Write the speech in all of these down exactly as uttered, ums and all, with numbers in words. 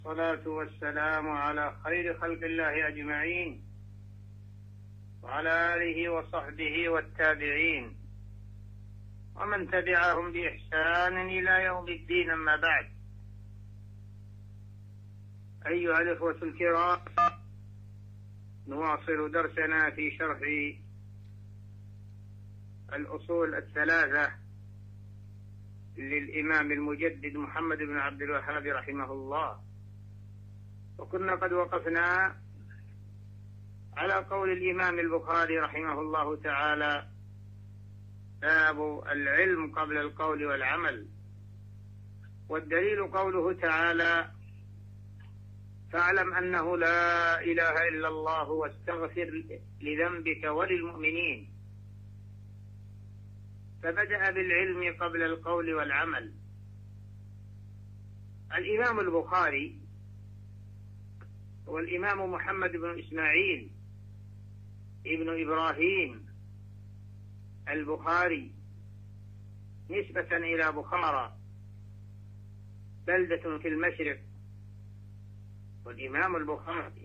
والصلاة والسلام على خير خلق الله أجمعين وعلى آله وصحبه والتابعين ومن تبعهم بإحسان إلى يوم الدين. أما بعد، أيها الإخوة الكرام، نواصل درسنا في شرح الأصول الثلاثة للإمام المجدد محمد بن عبد الوهاب رحمه الله. وكنا قد وقفنا على قول الإمام البخاري رحمه الله تعالى: باب العلم قبل القول والعمل. والدليل قوله تعالى: فاعلم أنه لا إله إلا الله واستغفر لذنبك وللمؤمنين. فبدأ بالعلم قبل القول والعمل. الإمام البخاري هو الإمام محمد بن إسماعيل ابن إبراهيم البخاري، نسبة إلى بخارى، بلدة في المشرق. والإمام البخاري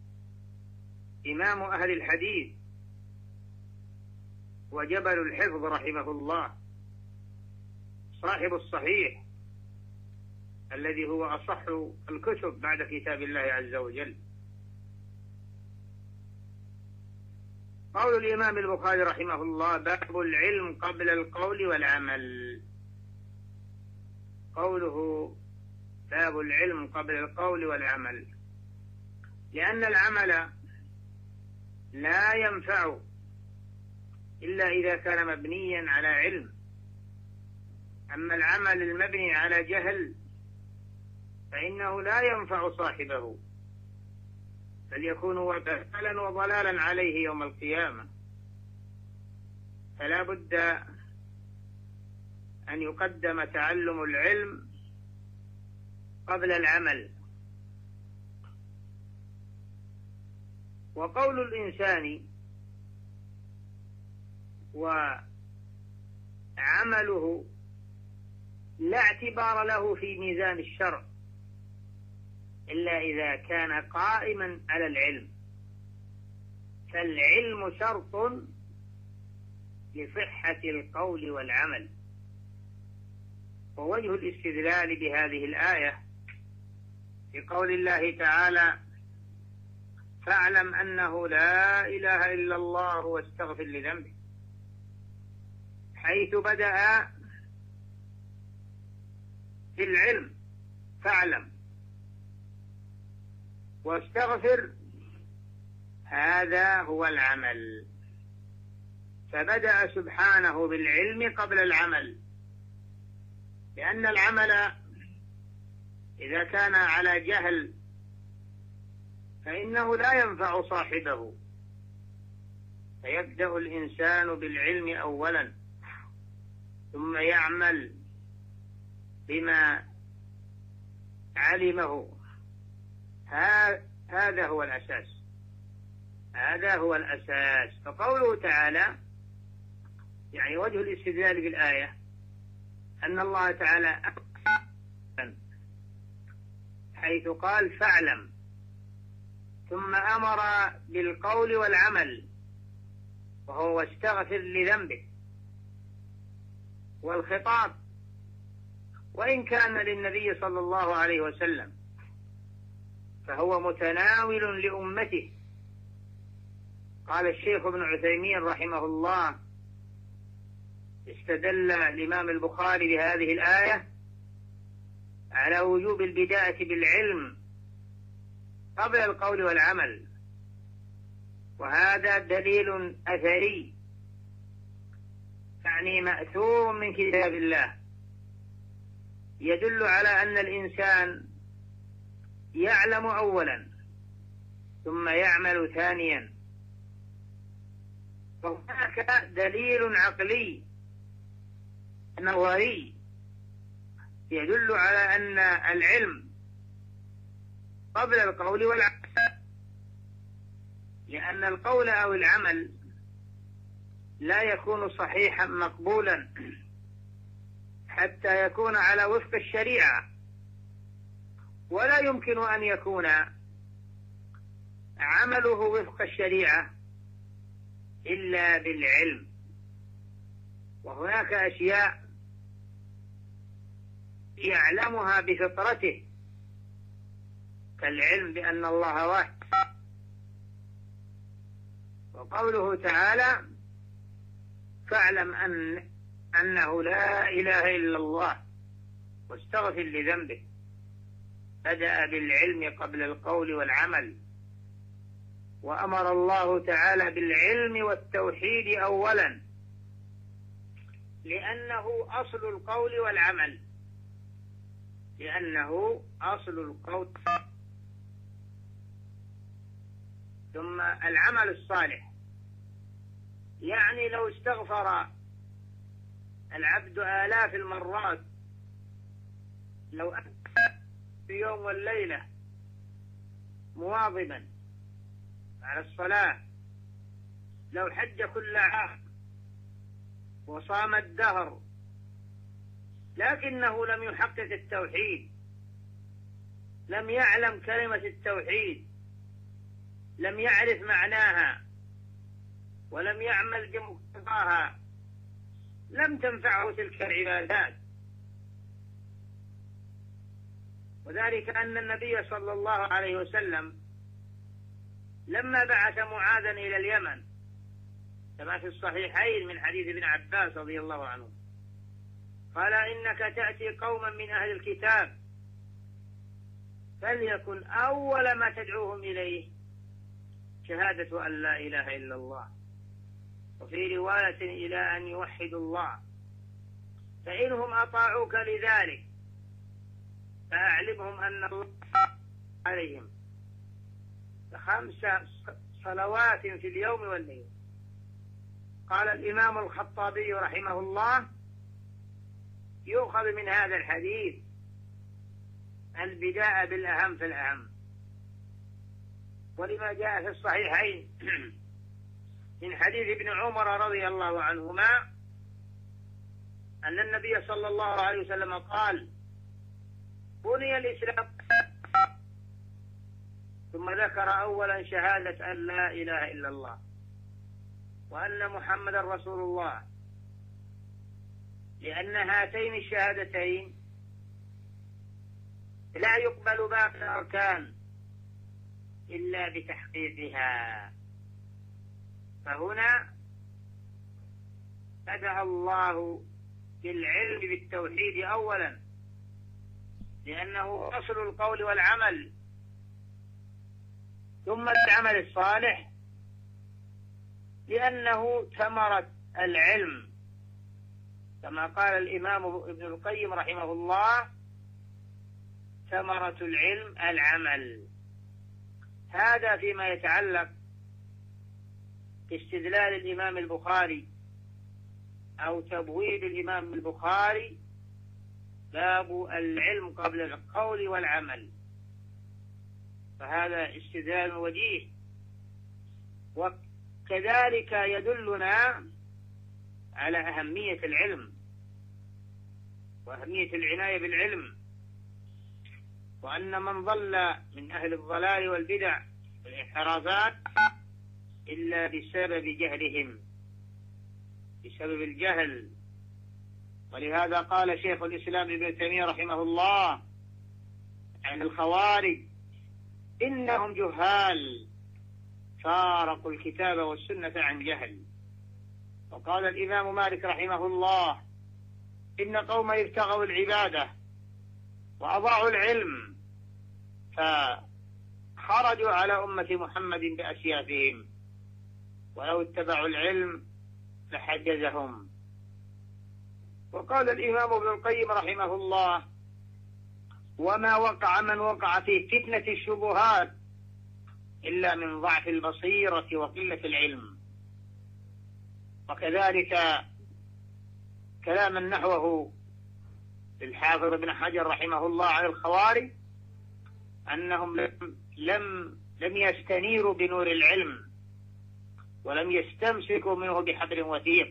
إمام أهل الحديث وجبل الحفظ رحمه الله، صاحب الصحيح الذي هو أصح الكتب بعد كتاب الله عز وجل. قول الإمام البخاري رحمه الله: باب العلم قبل القول والعمل. قوله باب العلم قبل القول والعمل لأن العمل لا ينفع إلا إذا كان مبنيا على علم. أما العمل المبني على جهل فإنه لا ينفع صاحبه، بل يكون وبالا وضلالا عليه يوم القيامة. فلا بد أن يقدم تعلم العلم قبل العمل. وقول الإنسان وعمله لا اعتبار له في ميزان الشرع إلا إذا كان قائما على العلم. فالعلم شرط لصحة القول والعمل. ووجه الاستدلال بهذه الآية في قول الله تعالى: فاعلم أنه لا إله إلا الله واستغفر لذنبك، حيث بدأ في العلم فاعلم، واستغفر هذا هو العمل. فبدأ سبحانه بالعلم قبل العمل، لأن العمل إذا كان على جهل فإنه لا ينفع صاحبه. فيبدأ الإنسان بالعلم أولا ثم يعمل بما علمه. هذا هو الأساس، هذا هو الأساس. فقوله تعالى يعني وجه الاستدلال بالآية أن الله تعالى حيث قال فاعلم، ثم أمر بالقول والعمل وهو واستغفر لذنبك. والخطاب وإن كان للنبي صلى الله عليه وسلم فهو متناول لأمته. قال الشيخ ابن عثيمين رحمه الله: استدل الإمام البخاري بهذه الآية على وجوب البداية بالعلم قبل القول والعمل، وهذا دليل أثري، يعني مأثور من كتاب الله، يدل على أن الإنسان يعلم أولا ثم يعمل ثانيا. وهناك دليل عقلي نظري يدل على أن العلم قبل القول والعمل، لأن القول أو العمل لا يكون صحيحا مقبولا حتى يكون على وفق الشريعة. ولا يمكن أن يكون عمله وفق الشريعة إلا بالعلم. وهناك أشياء يعلمها بفطرته كالعلم بأن الله واحد. وقوله تعالى فاعلم أن أنه لا إله إلا الله واستغفر لذنبه، بدأ بالعلم قبل القول والعمل، وأمر الله تعالى بالعلم والتوحيد أولا لأنه أصل القول والعمل، لأنه أصل القول. ثم العمل الصالح، يعني لو استغفر العبد آلاف المرات، لو أن في يوم والليلة مواظبا على الصلاة، لو حج كل عام وصام الدهر، لكنه لم يحقق التوحيد، لم يعلم كلمة التوحيد، لم يعرف معناها، ولم يعمل بمقتضاها، لم تنفعه تلك العبادات. وذلك أن النبي صلى الله عليه وسلم لما بعث معاذا إلى اليمن كما في الصحيحين من حديث ابن عباس رضي الله عنه، قال إنك تأتي قوما من أهل الكتاب فليكن أول ما تدعوهم إليه شهادة أن لا إله إلا الله، وفي رواية إلى أن يوحدوا الله، فإنهم أطاعوك لذلك فأعلمهم أن الله عليهم خمس صلوات في اليوم والليل. قال الإمام الخطابي رحمه الله يؤخذ من هذا الحديث البداء بالأهم فالأهم، ولما جاء في الصحيحين من حديث ابن عمر رضي الله عنهما أن النبي صلى الله عليه وسلم قال بني الإسلام، ثم ذكر أولا شهادة أن لا إله إلا الله وأن محمد رسول الله، لأن هاتين الشهادتين لا يقبل باقي الأركان إلا بتحقيقها. فهنا بدأ الله بالعلم بالتوحيد أولا لأنه أصل القول والعمل، ثم العمل الصالح لأنه ثمرة العلم، كما قال الإمام ابن القيم رحمه الله ثمرة العلم العمل. هذا فيما يتعلق باستدلال الإمام البخاري أو تبويب الإمام البخاري باب العلم قبل القول والعمل، فهذا استدلال وجيه. وكذلك يدلنا على أهمية العلم وأهمية العناية بالعلم، وأن من ضل من أهل الضلال والبدع والانحرافات إلا بسبب جهلهم، بسبب الجهل. ولهذا قال شيخ الإسلام ابن تيمية رحمه الله عن الخوارج إنهم جهال فارقوا الكتاب والسنة عن جهل. وقال الإمام مالك رحمه الله إن قوما ابتغوا العبادة وأضاعوا العلم فخرجوا على أمة محمد بأسيافهم، ولو اتبعوا العلم لحجزهم. وقال الإمام ابن القيم رحمه الله وما وقع من وقع في فتنة الشبهات إلا من ضعف البصيرة وقلة العلم. وكذلك كلاما نحوه للحافظ ابن حجر رحمه الله عن الخوارج أنهم لم, لم, لم يستنيروا بنور العلم ولم يستمسكوا منه بحبل وثيق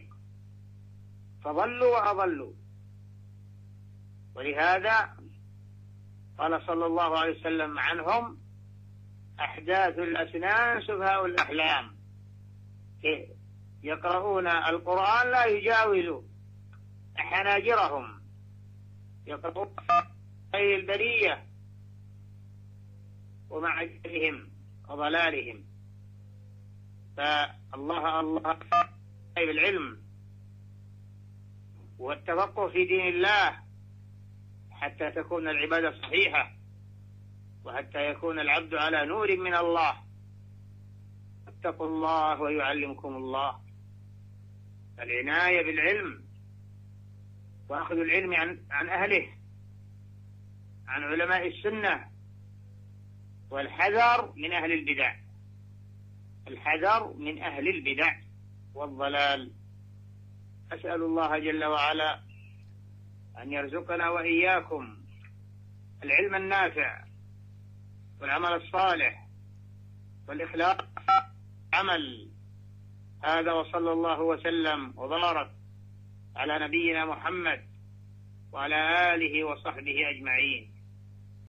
فضلوا وأضلوا. ولهذا قال صلى الله عليه وسلم عنهم: أحداث الأسنان سفهاء الأحلام، يقرؤون القرآن لا يجاوز حناجرهم، يقرؤون خير البرية ومع جهلهم وضلالهم. فالله الله بالعلم والتفقه في دين الله حتى تكون العبادة صحيحة، وحتى يكون العبد على نور من الله. اتقوا الله ويعلمكم الله. العناية بالعلم وأخذ العلم عن, عن أهله، عن علماء السنة، والحذر من أهل البدع، الحذر من أهل البدع والضلال. أسأل الله جل وعلا أن يرزقنا وإياكم العلم النافع والعمل الصالح والإخلاص عمل. هذا وصلى الله وسلم وبارك على نبينا محمد وعلى آله وصحبه أجمعين.